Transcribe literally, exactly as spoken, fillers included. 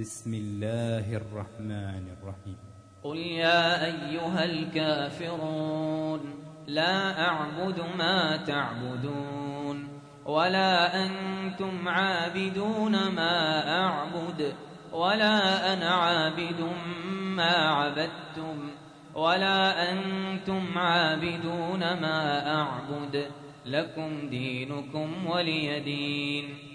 بسم الله الرحمن الرحيم. قل يا أيها الكافرون لا أعبد ما تعبدون ولا أنتم عابدون ما أعبد ولا أنا عابد ما عبدتم ولا أنتم عابدون ما أعبد لكم دينكم ولي دين.